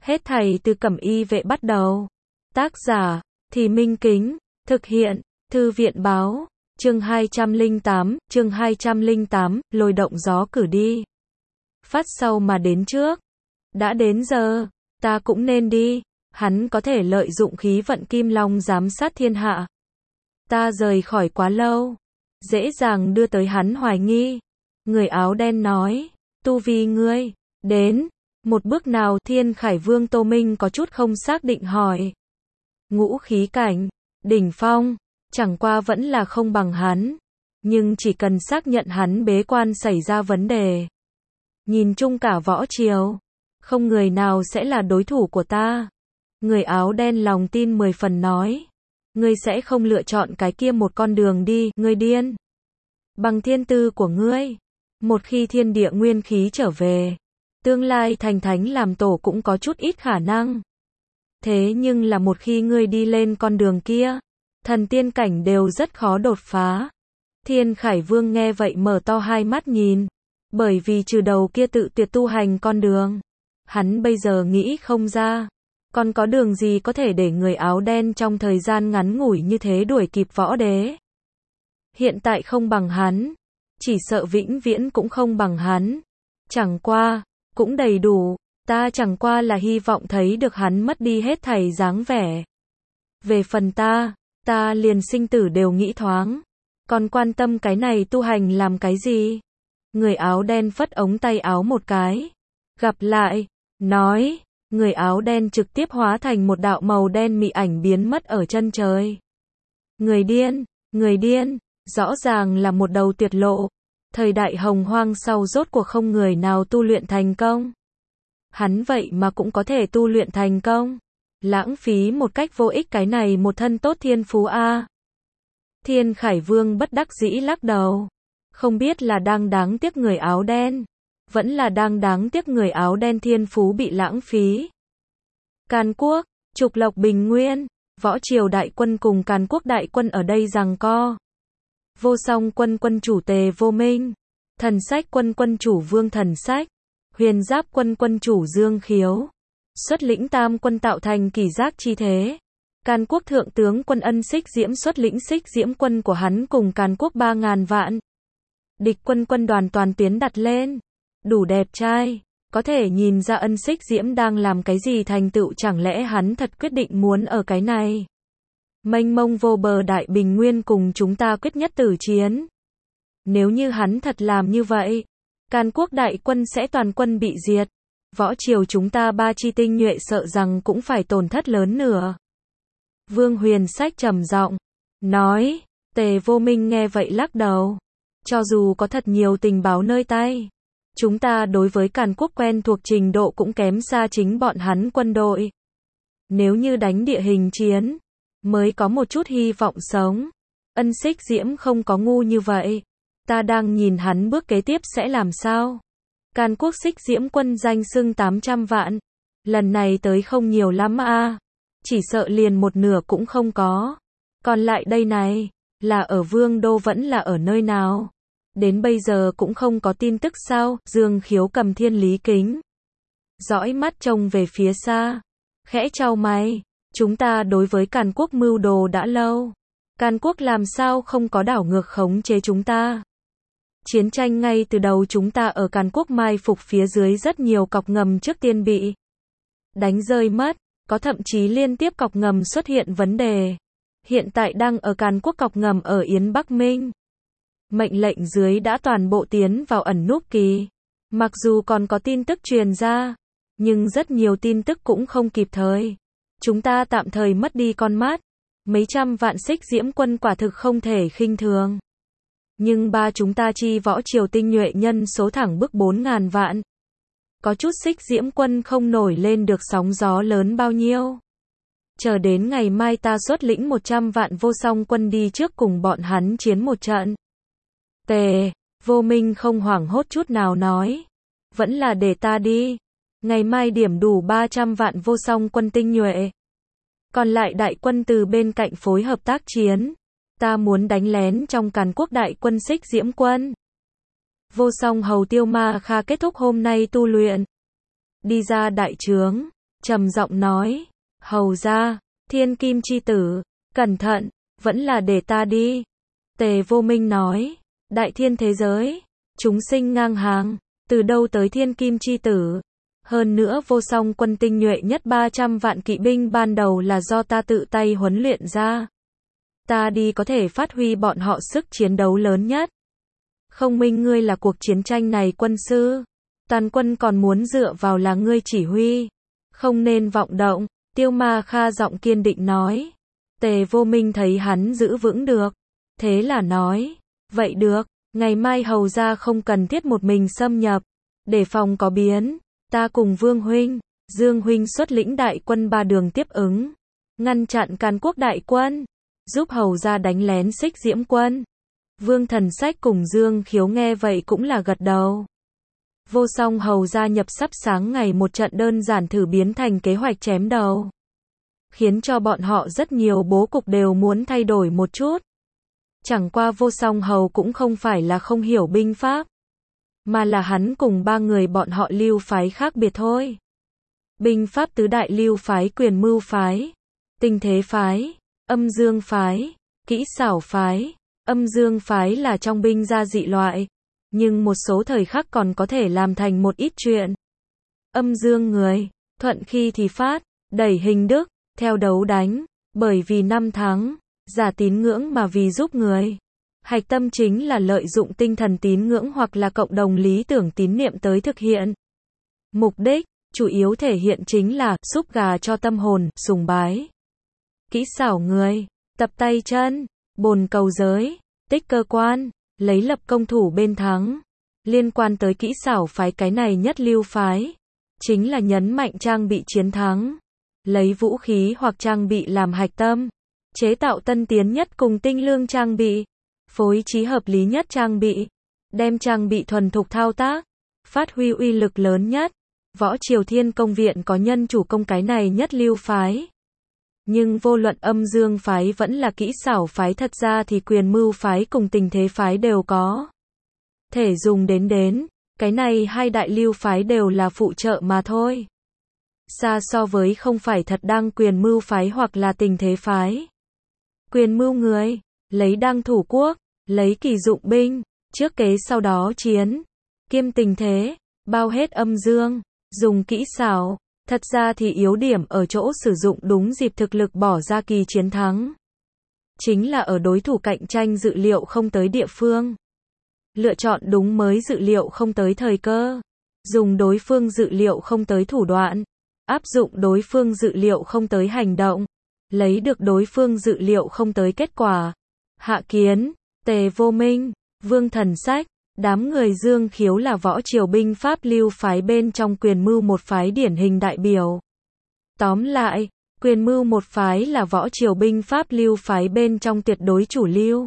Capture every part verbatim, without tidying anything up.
Hết thảy từ Cẩm Y vệ bắt đầu. Tác giả, Thì Minh Kính, thực hiện, Thư viện báo, chương hai trăm lẻ tám, chương hai trăm lẻ tám, lôi động gió cử đi. Phát sau mà đến trước. Đã đến giờ, ta cũng nên đi, hắn có thể lợi dụng khí vận Kim Long giám sát thiên hạ. Ta rời khỏi quá lâu, dễ dàng đưa tới hắn hoài nghi. Người áo đen nói, tu vi ngươi, đến, một bước nào? Thiên Khải Vương Tô Minh có chút không xác định hỏi. Ngũ khí cảnh, đỉnh phong, chẳng qua vẫn là không bằng hắn. Nhưng chỉ cần xác nhận hắn bế quan xảy ra vấn đề. Nhìn chung cả võ triều, không người nào sẽ là đối thủ của ta. Người áo đen lòng tin mười phần nói. Ngươi sẽ không lựa chọn cái kia một con đường đi, ngươi điên. Bằng thiên tư của ngươi, một khi thiên địa nguyên khí trở về, tương lai thành thánh làm tổ cũng có chút ít khả năng. Thế nhưng là một khi ngươi đi lên con đường kia, thần tiên cảnh đều rất khó đột phá. Thiên Khải Vương nghe vậy mở to hai mắt nhìn, bởi vì trừ đầu kia tự tuyệt tu hành con đường, hắn bây giờ nghĩ không ra, còn có đường gì có thể để người áo đen trong thời gian ngắn ngủi như thế đuổi kịp võ đế. Hiện tại không bằng hắn, chỉ sợ vĩnh viễn cũng không bằng hắn. Chẳng qua, cũng đầy đủ, ta chẳng qua là hy vọng thấy được hắn mất đi hết thảy dáng vẻ. Về phần ta, ta liền sinh tử đều nghĩ thoáng, còn quan tâm cái này tu hành làm cái gì? Người áo đen phất ống tay áo một cái. Gặp lại, nói, người áo đen trực tiếp hóa thành một đạo màu đen mị ảnh biến mất ở chân trời. Người điên, người điên, rõ ràng là một đầu tuyệt lộ. Thời đại hồng hoang sau rốt cuộc không người nào tu luyện thành công. Hắn vậy mà cũng có thể tu luyện thành công. Lãng phí một cách vô ích cái này một thân tốt thiên phú a. Thiên Khải Vương bất đắc dĩ lắc đầu. Không biết là đang đáng tiếc người áo đen, vẫn là đang đáng tiếc người áo đen thiên phú bị lãng phí. Càn Quốc, Trục Lộc Bình Nguyên, võ triều đại quân cùng Càn Quốc đại quân ở đây giằng co. Vô Song quân quân chủ Tề Vô Minh, Thần Sách quân quân chủ Vương Thần Sách, Huyền Giáp quân quân chủ Dương Khiếu, xuất lĩnh tam quân tạo thành kỷ giác chi thế. Càn Quốc thượng tướng quân Ân Xích Diễm xuất lĩnh Xích Diễm quân của hắn cùng Càn Quốc ba ngàn vạn. Địch quân quân đoàn toàn tuyến đặt lên, đủ đẹp trai, có thể nhìn ra Ân Xích Diễm đang làm cái gì thành tựu, chẳng lẽ hắn thật quyết định muốn ở cái này mênh mông vô bờ đại bình nguyên cùng chúng ta quyết nhất tử chiến. Nếu như hắn thật làm như vậy, Càn Quốc đại quân sẽ toàn quân bị diệt. Võ triều chúng ta ba chi tinh nhuệ sợ rằng cũng phải tổn thất lớn nửa. Vương Huyền Sách trầm giọng nói. Tề Vô Minh nghe vậy lắc đầu. Cho dù có thật nhiều tình báo nơi tay, chúng ta đối với Càn Quốc quen thuộc trình độ cũng kém xa chính bọn hắn quân đội. Nếu như đánh địa hình chiến, mới có một chút hy vọng sống. Ân Xích Diễm không có ngu như vậy. Ta đang nhìn hắn bước kế tiếp sẽ làm sao. Càn Quốc Xích Diễm quân danh xưng tám trăm vạn. Lần này tới không nhiều lắm a, à. Chỉ sợ liền một nửa cũng không có. Còn lại đây này, là ở Vương Đô vẫn là ở nơi nào? Đến bây giờ cũng không có tin tức sao? Dương Khiếu cầm thiên lý kính, dõi mắt trông về phía xa, khẽ chau mày. Chúng ta đối với Càn Quốc mưu đồ đã lâu. Càn Quốc làm sao không có đảo ngược khống chế chúng ta? Chiến tranh ngay từ đầu chúng ta ở Càn Quốc mai phục phía dưới rất nhiều cọc ngầm trước tiên bị đánh rơi mất, có thậm chí liên tiếp cọc ngầm xuất hiện vấn đề. Hiện tại đang ở Càn Quốc cọc ngầm ở Yến Bắc Minh. Mệnh lệnh dưới đã toàn bộ tiến vào ẩn núp kỳ. Mặc dù còn có tin tức truyền ra, nhưng rất nhiều tin tức cũng không kịp thời. Chúng ta tạm thời mất đi con mắt. Mấy trăm vạn Xích Diễm quân quả thực không thể khinh thường. Nhưng ba chúng ta chi võ triều tinh nhuệ nhân số thẳng bức bốn ngàn vạn. Có chút Xích Diễm quân không nổi lên được sóng gió lớn bao nhiêu. Chờ đến ngày mai ta xuất lĩnh một trăm vạn Vô Song quân đi trước cùng bọn hắn chiến một trận. Tề Vô Minh không hoảng hốt chút nào nói. Vẫn là để ta đi. Ngày mai điểm đủ ba trăm vạn Vô Song quân tinh nhuệ. Còn lại đại quân từ bên cạnh phối hợp tác chiến. Ta muốn đánh lén trong Càn Quốc đại quân Xích Diễm quân. Vô Song hầu Tiêu Ma Kha kết thúc hôm nay tu luyện. Đi ra đại trướng, trầm giọng nói, hầu ra, thiên kim chi tử, cẩn thận, vẫn là để ta đi. Tề Vô Minh nói, đại thiên thế giới, chúng sinh ngang hàng, từ đâu tới thiên kim chi tử. Hơn nữa vô song quân tinh nhuệ nhất ba trăm vạn kỵ binh ban đầu là do ta tự tay huấn luyện ra. Ta đi có thể phát huy bọn họ sức chiến đấu lớn nhất. Không minh ngươi là cuộc chiến tranh này quân sư. Toàn quân còn muốn dựa vào là ngươi chỉ huy. Không nên vọng động, Tiêu Ma Kha giọng kiên định nói. Tề Vô Minh thấy hắn giữ vững được. Thế là nói, vậy được, ngày mai hầu ra không cần thiết một mình xâm nhập. Để phòng có biến, ta cùng Vương Huynh, Dương Huynh xuất lĩnh đại quân ba đường tiếp ứng. Ngăn chặn Càn Quốc đại quân. Giúp hầu ra đánh lén Xích Diễm quân. Vương Thần Sách cùng Dương Khiếu nghe vậy cũng là gật đầu. Vô song hầu gia nhập sắp sáng ngày một trận đơn giản thử biến thành kế hoạch chém đầu. Khiến cho bọn họ rất nhiều bố cục đều muốn thay đổi một chút. Chẳng qua vô song hầu cũng không phải là không hiểu binh pháp. Mà là hắn cùng ba người bọn họ lưu phái khác biệt thôi. Binh pháp tứ đại lưu phái Quyền Mưu phái, Tinh Thế phái, Âm Dương phái, Kỹ Xảo phái. Âm Dương phái là trong binh gia dị loại, nhưng một số thời khắc còn có thể làm thành một ít chuyện. Âm Dương người, thuận khi thì phát, đẩy hình đức, theo đấu đánh, bởi vì năm tháng, giả tín ngưỡng mà vì giúp người. Hạch tâm chính là lợi dụng tinh thần tín ngưỡng hoặc là cộng đồng lý tưởng tín niệm tới thực hiện. Mục đích, chủ yếu thể hiện chính là xúc gà cho tâm hồn, sùng bái. Kỹ xảo người, tập tay chân, bồn cầu giới, tích cơ quan, lấy lập công thủ bên thắng. Liên quan tới kỹ xảo phái cái này nhất lưu phái, chính là nhấn mạnh trang bị chiến thắng. Lấy vũ khí hoặc trang bị làm hạch tâm, chế tạo tân tiến nhất cùng tinh lương trang bị, phối trí hợp lý nhất trang bị, đem trang bị thuần thục thao tác, phát huy uy lực lớn nhất. Võ Triều Thiên Công Viện có nhân chủ công cái này nhất lưu phái. Nhưng vô luận Âm Dương phái vẫn là Kỹ Xảo phái, thật ra thì Quyền Mưu phái cùng Tình Thế phái đều có thể dùng đến đến, cái này hai đại lưu phái đều là phụ trợ mà thôi. Xa so với không phải thật đang Quyền Mưu phái hoặc là Tình Thế phái. Quyền Mưu người, lấy đang thủ quốc, lấy kỳ dụng binh, trước kế sau đó chiến, kiêm Tình Thế, bao hết Âm Dương, dùng Kỹ Xảo. Thật ra thì yếu điểm ở chỗ sử dụng đúng dịp thực lực bỏ ra kỳ chiến thắng. Chính là ở đối thủ cạnh tranh dự liệu không tới địa phương. Lựa chọn đúng mới dự liệu không tới thời cơ. Dùng đối phương dự liệu không tới thủ đoạn. Áp dụng đối phương dự liệu không tới hành động. Lấy được đối phương dự liệu không tới kết quả. Hạ Kiến, Tề Vô Minh, Vương Thần Sách. Đám người Dương Khiếu là võ triều binh pháp lưu phái bên trong Quyền Mưu một phái điển hình đại biểu. Tóm lại, Quyền Mưu một phái là võ triều binh pháp lưu phái bên trong tuyệt đối chủ lưu.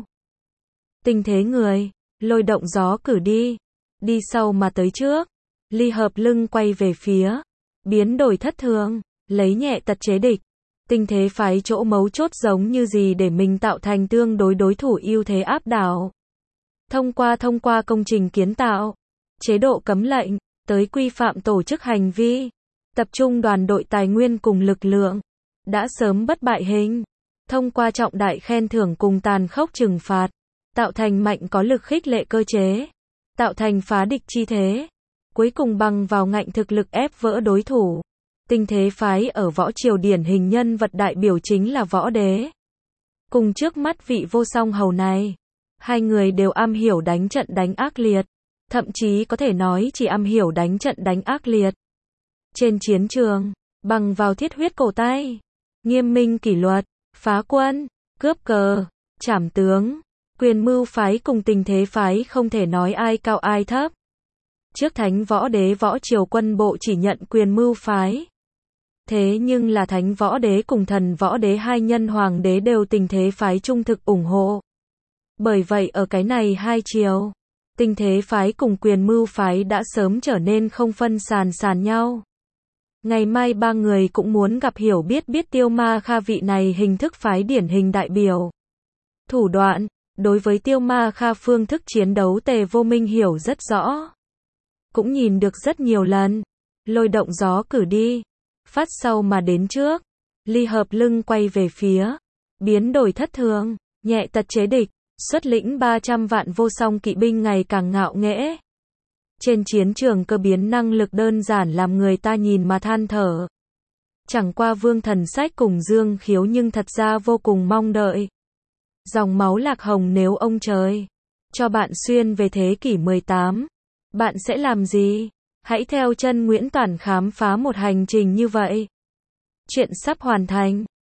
Tình thế người, lôi động gió cử đi, đi sau mà tới trước, ly hợp lưng quay về phía, biến đổi thất thường, lấy nhẹ tật chế địch. Tình thế phái chỗ mấu chốt giống như gì để mình tạo thành tương đối đối thủ ưu thế áp đảo. Thông qua thông qua công trình kiến tạo, chế độ cấm lệnh, tới quy phạm tổ chức hành vi, tập trung đoàn đội tài nguyên cùng lực lượng, đã sớm bất bại hình, thông qua trọng đại khen thưởng cùng tàn khốc trừng phạt, tạo thành mạnh có lực khích lệ cơ chế, tạo thành phá địch chi thế, cuối cùng bằng vào ngạnh thực lực ép vỡ đối thủ. Tình thế phái ở võ triều điển hình nhân vật đại biểu chính là võ đế. Cùng trước mắt vị vô song hầu này, hai người đều am hiểu đánh trận đánh ác liệt, thậm chí có thể nói chỉ am hiểu đánh trận đánh ác liệt. Trên chiến trường, bằng vào thiết huyết cổ tay, nghiêm minh kỷ luật, phá quân, cướp cờ, trảm tướng, Quyền Mưu phái cùng Tình Thế phái không thể nói ai cao ai thấp. Trước Thánh Võ Đế võ triều quân bộ chỉ nhận Quyền Mưu phái. Thế nhưng là Thánh Võ Đế cùng Thần Võ Đế hai nhân hoàng đế đều Tình Thế phái trung thực ủng hộ. Bởi vậy ở cái này hai chiều, Tình Thế phái cùng Quyền Mưu phái đã sớm trở nên không phân sàn sàn nhau. Ngày mai ba người cũng muốn gặp hiểu biết biết Tiêu Ma Kha vị này hình thức phái điển hình đại biểu. Thủ đoạn, đối với Tiêu Ma Kha phương thức chiến đấu Tề Vô Minh hiểu rất rõ. Cũng nhìn được rất nhiều lần. Lôi động gió cử đi. phát sau mà đến trước. Ly Hợp lưng quay về phía. Biến đổi thất thường. Nhẹ tật chế địch. Xuất lĩnh ba trăm vạn vô song kỵ binh ngày càng ngạo nghễ. Trên chiến trường cơ biến năng lực đơn giản làm người ta nhìn mà than thở. Chẳng qua Vương Thần Sách cùng Dương Khiếu nhưng thật ra vô cùng mong đợi. Dòng máu Lạc Hồng nếu ông trời cho bạn xuyên về thế kỷ mười tám, bạn sẽ làm gì? Hãy theo chân Nguyễn Toản khám phá một hành trình như vậy. Chuyện sắp hoàn thành.